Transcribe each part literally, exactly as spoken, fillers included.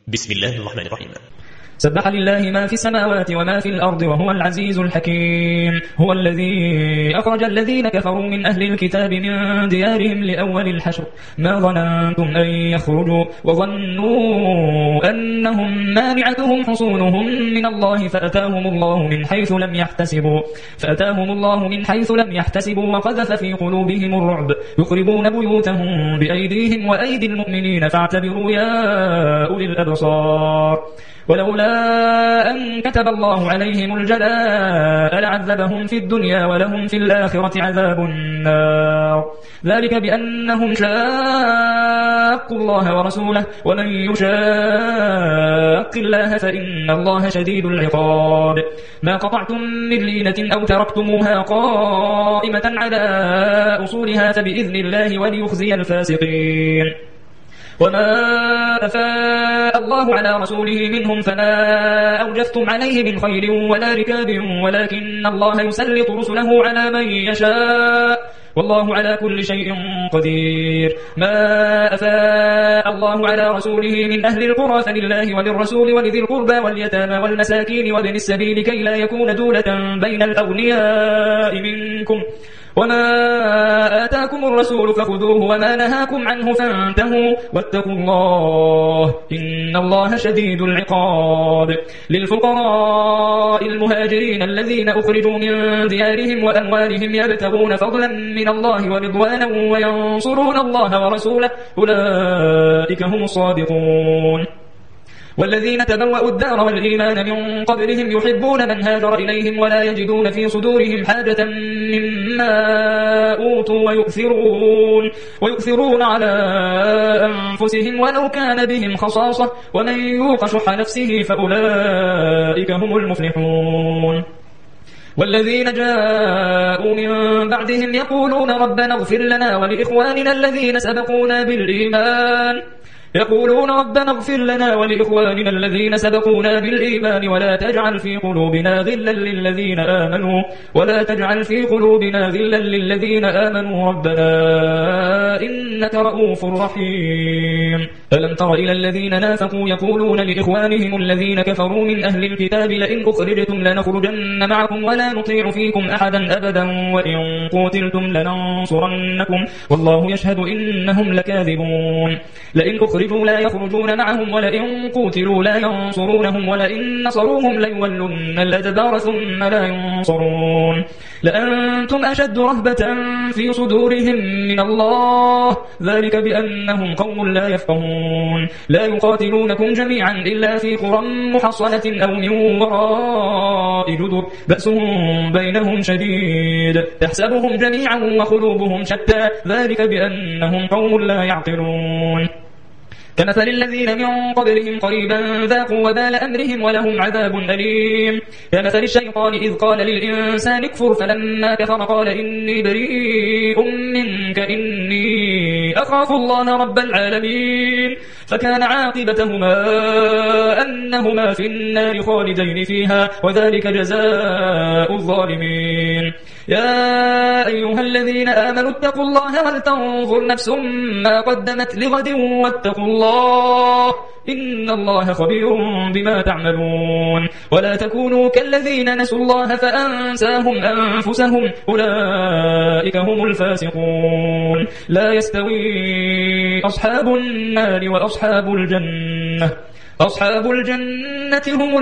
بسم الله الرحمن الرحيم. سبح لله ما في السماوات وما في الأرض وهو العزيز الحكيم. هو الذي أخرج الذين كفروا من أهل الكتاب من ديارهم لأول الحشر ما ظننتم أن يخرجوا وظنوا أنهم مانعتهم حصونهم من الله فأتاهم الله من حيث لم يحتسبوا فأتاهم الله من حيث لم يحتسبوا وقذف في قلوبهم الرعب يخربون بيوتهم بأيديهم وأيدي المؤمنين فاعتبروا يا أولي الأبصار. ولولا أن كتب الله عليهم الجلاء لعذبهم في الدنيا ولهم في الآخرة عذاب النار ذلك بأنهم شاقوا الله ورسوله ومن يشاق الله فإن الله شديد العقاب. ما قطعتم من لينة أو تركتموها قائمة على أصولها فبإذن الله وليخزي الفاسقين. وما أفاء الله على رسوله منهم فما أوجفتم عليه من خير ولا ركاب ولكن الله يسلط رسله على من يشاء والله على كل شيء قدير. ما أفاء الله على رسوله من أهل القرى فلله وللرسول ولذي القربى واليتامى والمساكين وابن السبيل كي لا يكون دولة بين الأغنياء منكم وما آتاكم الرسول فخذوه وما نهاكم عنه فانتهوا واتقوا الله إن الله شديد العقاب. للفقراء المهاجرين الذين أخرجوا من ديارهم وأموالهم يبتغون فضلا من الله ورضوانا وينصرون الله ورسوله أولئك هم الصادقون. والذين تبوأوا الدار والإيمان من قبلهم يحبون من هاجر إليهم ولا يجدون في صدورهم حاجة مما أوتوا ويؤثرون, ويؤثرون على أنفسهم ولو كان بهم خصاصة ومن يوق شح نفسه فأولئك هم المفلحون. والذين جاءوا من بعدهم يقولون ربنا اغفر لنا ولإخواننا الذين سبقونا بالإيمان يقولون ربنا اغفر لنا ولإخواننا الذين سبقونا بالإيمان ولا تجعل في قلوبنا غلا للذين آمنوا ولا تجعل في قلوبنا غلا للذين آمنوا ربنا إنك رؤوف رحيم. ألم تر إلى الذين نافقوا يقولون لإخوانهم الذين كفروا من أهل الكتاب لئن أخرجتم لنخرجن معكم ولا نطيع فيكم أحدا أبدا وإن قتلتم لننصرنكم والله يشهد إنهم لكاذبون. لئن أخرجوا لا يخرجون معهم ولئن قتلوا لا ينصرونهم ولئن نصروهم ليولن الأدبار ثم لا ينصرون. لأنتم أشد رهبة في صدورهم من الله ذلك بأنهم قوم لا يفقهون. لا يقاتلونكم جميعا إلا في قرى محصنة أو من وراء جدر بأسهم بينهم شديد تحسبهم جميعا وقلوبهم شتى ذلك بأنهم قوم لا يعقلون. كمثل الذين من قبلهم قريبا ذاقوا وبال أمرهم ولهم عذاب أليم. كمثل الشيطان إذ قال للإنسان اكفر فلما كفر قال إني بريء منك إني أخاف الله رب العالمين فكان عاقبتهما أنهما في النار خالدين فيها وذلك جزاء الظالمين. يا أيها الذين آمنوا اتقوا الله ولتنظر نفس ما قدمت لغد واتقوا الله إن الله خبير بما تعملون. ولا تكونوا كالذين نسوا الله فأنساهم أنفسهم أولئك هم الفاسقون. لا يستوي أصحاب النار وأصحاب الجنة أصحاب الجنة هم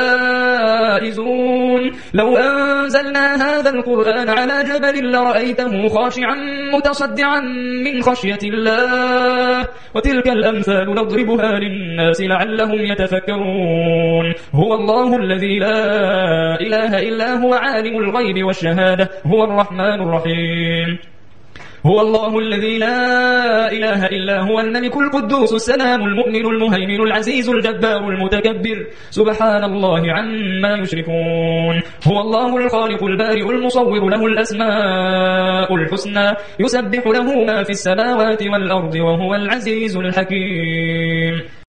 الفائزون. لو أنزلنا هذا القرآن على جبل لرأيته خاشعا متصدعا من خشية الله وتلك الأمثال نضربها للناس لعلهم يتفكرون. هو الله الذي لا إله إلا هو عالم الغيب والشهادة هو الرحمن الرحيم. هو الله الذي لا إله إلا هو الملك القدوس السلام المؤمن المهيمن العزيز الجبار المتكبر سبحان الله عما يشركون. هو الله الخالق البارئ المصور له الأسماء الحسنى يسبح له ما في السماوات والأرض وهو العزيز الحكيم.